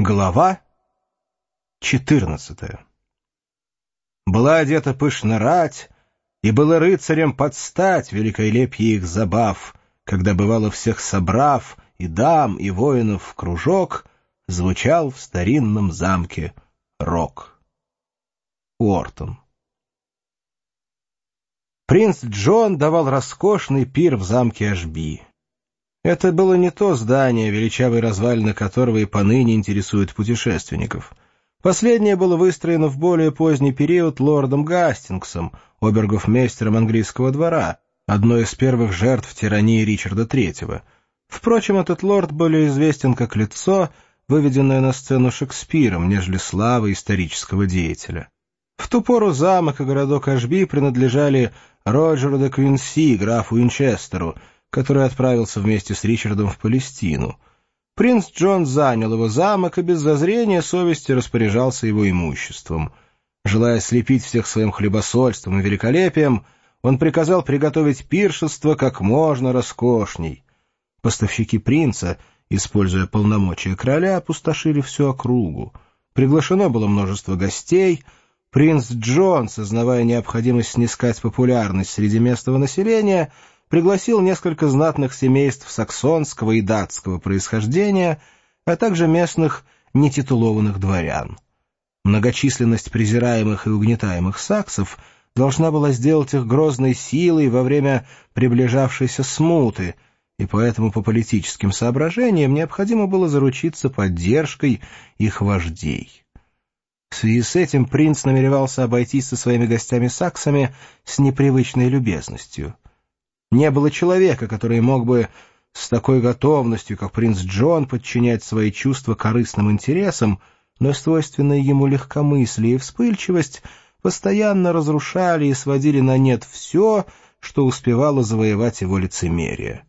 Глава 14. Была одета пышно рать, и было рыцарем подстать великолепие их забав, когда бывало всех собрав, и дам, и воинов в кружок, звучал в старинном замке рог. Уортон. Принц Джон давал роскошный пир в замке Ашби. Это было не то здание, величавые развалины которого и поныне интересуют путешественников. Последнее было выстроено в более поздний период лордом Гастингсом, обергофмейстером английского двора, одной из первых жертв тирании Ричарда III. Впрочем, этот лорд более известен как лицо, выведенное на сцену Шекспиром, нежели слава исторического деятеля. В ту пору замок и городок Ашби принадлежали Роджеру де Квинси, графу Винчестеру, который отправился вместе с Ричардом в Палестину. Принц Джон занял его замок и без зазрения совести распоряжался его имуществом. Желая слепить всех своим хлебосольством и великолепием, он приказал приготовить пиршество как можно роскошней. Поставщики принца, используя полномочия короля, опустошили всю округу. Приглашено было множество гостей. Принц Джон, сознавая необходимость снискать популярность среди местного населения, пригласил несколько знатных семейств саксонского и датского происхождения, а также местных нетитулованных дворян. Многочисленность презираемых и угнетаемых саксов должна была сделать их грозной силой во время приближавшейся смуты, и поэтому по политическим соображениям необходимо было заручиться поддержкой их вождей. В связи с этим принц намеревался обойтись со своими гостями-саксами с непривычной любезностью. Не было человека, который мог бы с такой готовностью, как принц Джон, подчинять свои чувства корыстным интересам, но свойственные ему легкомыслие и вспыльчивость постоянно разрушали и сводили на нет все, что успевало завоевать его лицемерие.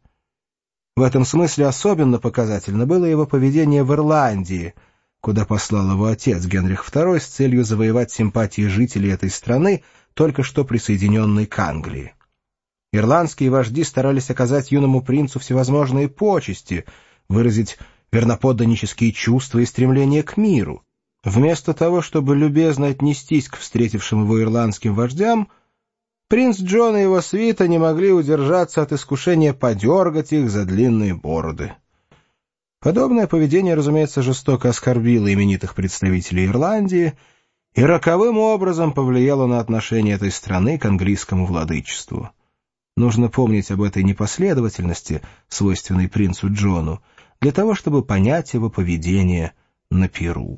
В этом смысле особенно показательно было его поведение в Ирландии, куда послал его отец Генрих II с целью завоевать симпатии жителей этой страны, только что присоединенной к Англии. Ирландские вожди старались оказать юному принцу всевозможные почести, выразить верноподданнические чувства и стремление к миру. Вместо того, чтобы любезно отнестись к встретившим его ирландским вождям, принц Джон и его свита не могли удержаться от искушения подергать их за длинные бороды. Подобное поведение, разумеется, жестоко оскорбило именитых представителей Ирландии и роковым образом повлияло на отношение этой страны к английскому владычеству. Нужно помнить об этой непоследовательности, свойственной принцу Джону, для того, чтобы понять его поведение на пиру.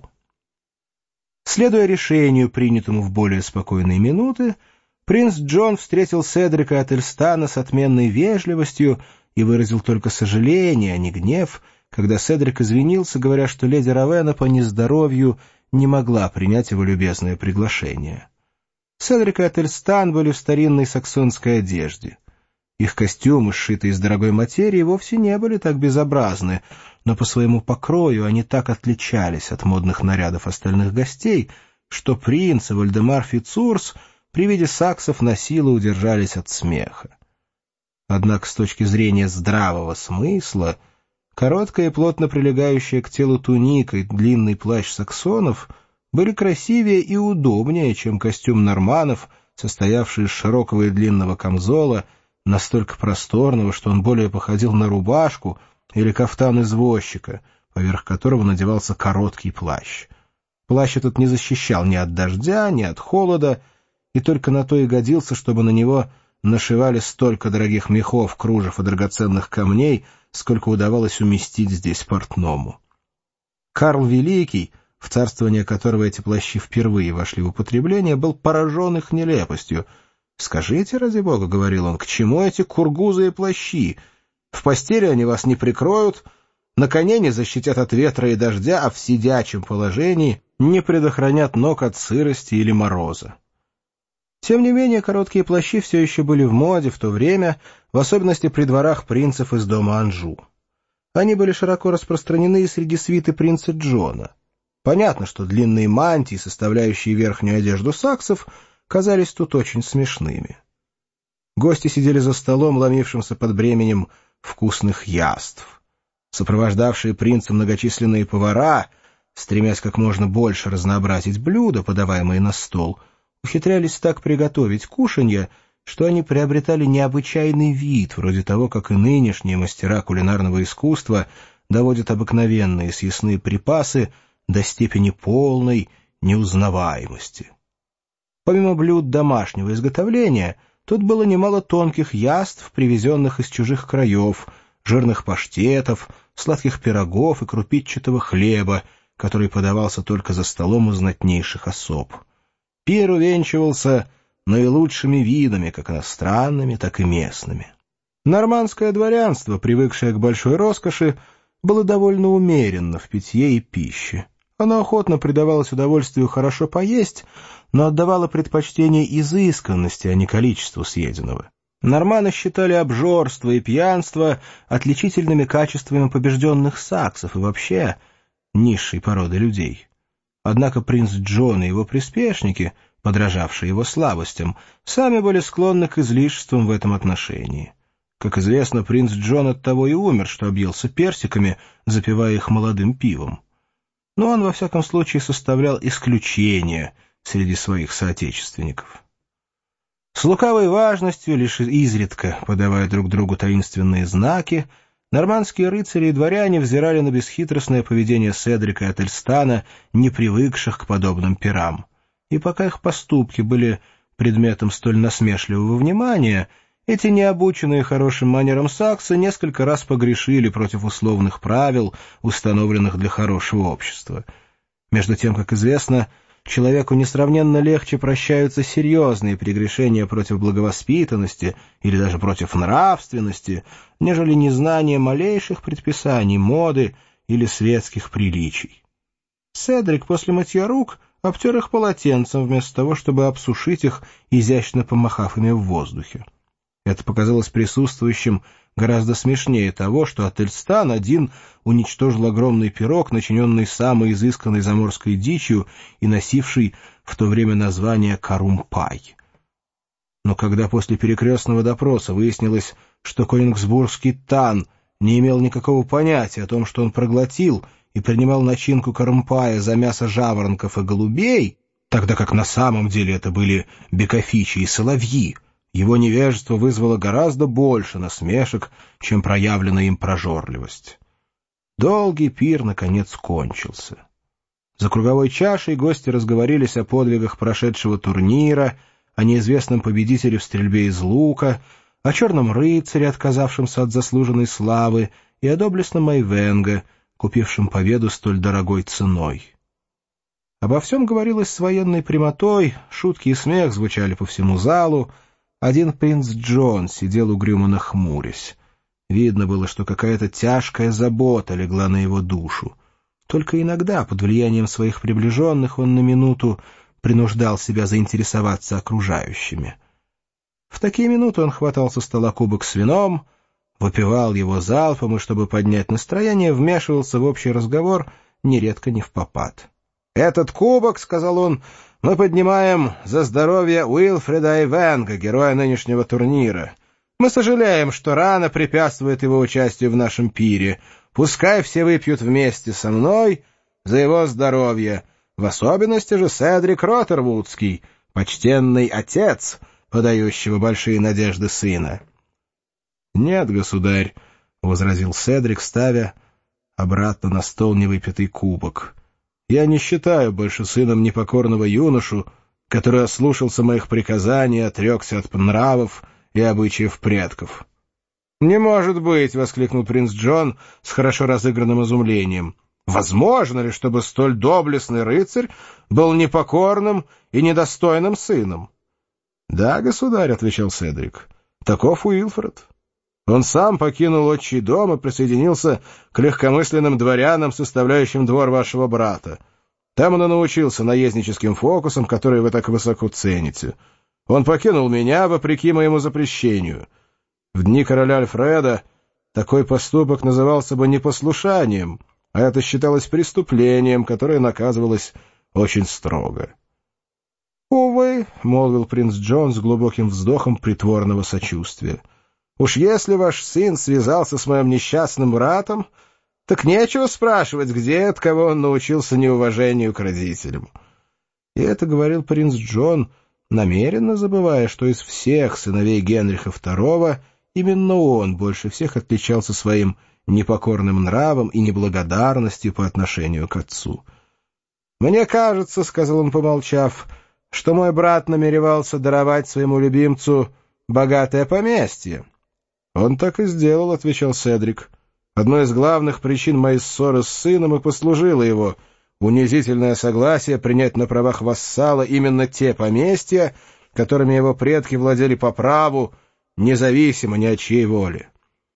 Следуя решению, принятому в более спокойные минуты, принц Джон встретил Седрика Ательстана с отменной вежливостью и выразил только сожаление, а не гнев, когда Седрик извинился, говоря, что леди Равена по нездоровью не могла принять его любезное приглашение. Седрик и Ательстан были в старинной саксонской одежде. Их костюмы, сшитые из дорогой материи, вовсе не были так безобразны, но по своему покрою они так отличались от модных нарядов остальных гостей, что принц и Вальдемар Фицурс при виде саксов на силу удержались от смеха. Однако с точки зрения здравого смысла, короткая и плотно прилегающая к телу туника и длинный плащ саксонов были красивее и удобнее, чем костюм норманнов, состоявший из широкого и длинного камзола, настолько просторного, что он более походил на рубашку или кафтан извозчика, поверх которого надевался короткий плащ. Плащ этот не защищал ни от дождя, ни от холода, и только на то и годился, чтобы на него нашивали столько дорогих мехов, кружев и драгоценных камней, сколько удавалось уместить здесь портному. Карл Великий, в царствование которого эти плащи впервые вошли в употребление, был поражен их нелепостью. «Скажите, ради бога, — говорил он, — к чему эти кургузы и плащи? В постели они вас не прикроют, на коне не защитят от ветра и дождя, а в сидячем положении не предохранят ног от сырости или мороза». Тем не менее, короткие плащи все еще были в моде в то время, в особенности при дворах принцев из дома Анжу. Они были широко распространены и среди свиты принца Джона. Понятно, что длинные мантии, составляющие верхнюю одежду саксов, казались тут очень смешными. Гости сидели за столом, ломившимся под бременем вкусных яств. Сопровождавшие принца многочисленные повара стремясь как можно больше разнообразить блюда, подаваемые на стол, ухитрялись так приготовить кушанья, что они приобретали необычайный вид, вроде того, как и нынешние мастера кулинарного искусства доводят обыкновенные съестные припасы до степени полной неузнаваемости. Помимо блюд домашнего изготовления, тут было немало тонких яств, привезенных из чужих краев, жирных паштетов, сладких пирогов и крупичатого хлеба, который подавался только за столом у знатнейших особ. Пир увенчивался наилучшими видами, как иностранными, так и местными. Нормандское дворянство, привыкшее к большой роскоши, было довольно умеренно в питье и пище. Оно охотно предавалось удовольствию хорошо поесть, но отдавало предпочтение изысканности, а не количеству съеденного. Норманы считали обжорство и пьянство отличительными качествами побежденных саксов и вообще низшей породы людей. Однако принц Джон и его приспешники, подражавшие его слабостям, сами были склонны к излишествам в этом отношении. Как известно, принц Джон оттого и умер, что объелся персиками, запивая их молодым пивом. Но он, во всяком случае, составлял исключение среди своих соотечественников. С лукавой важностью, лишь изредка подавая друг другу таинственные знаки, нормандские рыцари и дворяне взирали на бесхитростное поведение Седрика и Ательстана, не привыкших к подобным пирам. И пока их поступки были предметом столь насмешливого внимания, эти необученные хорошим манерам саксы несколько раз погрешили против условных правил, установленных для хорошего общества. Между тем, как известно, человеку несравненно легче прощаются серьезные прегрешения против благовоспитанности или даже против нравственности, нежели незнание малейших предписаний моды или светских приличий. Седрик после мытья рук обтер их полотенцем, вместо того, чтобы обсушить их, изящно помахав ими в воздухе. Это показалось присутствующим гораздо смешнее того, что Ательстан один уничтожил огромный пирог, начиненный самой изысканной заморской дичью и носивший в то время название «карумпай». Но когда после перекрестного допроса выяснилось, что конингсбургский тан не имел никакого понятия о том, что он проглотил, и принимал начинку карумпая за мясо жаворонков и голубей, тогда как на самом деле это были бекафичи и соловьи, его невежество вызвало гораздо больше насмешек, чем проявленная им прожорливость. Долгий пир, наконец, кончился. За круговой чашей гости разговорились о подвигах прошедшего турнира, о неизвестном победителе в стрельбе из лука, о черном рыцаре, отказавшемся от заслуженной славы, и о доблестном Айвенго, купившем победу столь дорогой ценой. Обо всем говорилось с военной прямотой, шутки и смех звучали по всему залу. Один принц Джон сидел угрюмо нахмурясь. Видно было, что какая-то тяжкая забота легла на его душу. Только иногда, под влиянием своих приближенных, он на минуту принуждал себя заинтересоваться окружающими. В такие минуты он хватал со стола кубок с вином, выпивал его залпом и, чтобы поднять настроение, вмешивался в общий разговор, нередко не впопад. «Этот кубок, — сказал он, — мы поднимаем за здоровье Уилфреда Айвенго, героя нынешнего турнира. Мы сожалеем, что рана препятствует его участию в нашем пире. Пускай все выпьют вместе со мной за его здоровье, в особенности же Седрик Роттервудский, почтенный отец, подающего большие надежды сына». «Нет, государь», — возразил Седрик, ставя обратно на стол невыпитый кубок. «Я не считаю больше сыном непокорного юношу, который ослушался моих приказаний и отрекся от нравов и обычаев предков». «Не может быть!» — воскликнул принц Джон с хорошо разыгранным изумлением. «Возможно ли, чтобы столь доблестный рыцарь был непокорным и недостойным сыном?» «Да, государь», — отвечал Седрик, — «таков Уилфред. Он сам покинул отчий дом и присоединился к легкомысленным дворянам, составляющим двор вашего брата. Там он и научился наездническим фокусам, которые вы так высоко цените. Он покинул меня, вопреки моему запрещению. В дни короля Альфреда такой поступок назывался бы непослушанием, а это считалось преступлением, которое наказывалось очень строго». «Увы», — молвил принц Джон с глубоким вздохом притворного сочувствия, — «уж если ваш сын связался с моим несчастным братом, Так нечего спрашивать, где от кого он научился неуважению к родителям. И это говорил принц Джон, намеренно забывая, что из всех сыновей Генриха II именно он больше всех отличался своим непокорным нравом и неблагодарностью по отношению к отцу. «Мне кажется, — сказал он, помолчав, — что мой брат намеревался даровать своему любимцу богатое поместье». «Он так и сделал, — отвечал Седрик. Одной из главных причин моей ссоры с сыном и послужило его унизительное согласие принять на правах вассала именно те поместья, которыми его предки владели по праву, независимо ни от чьей воли.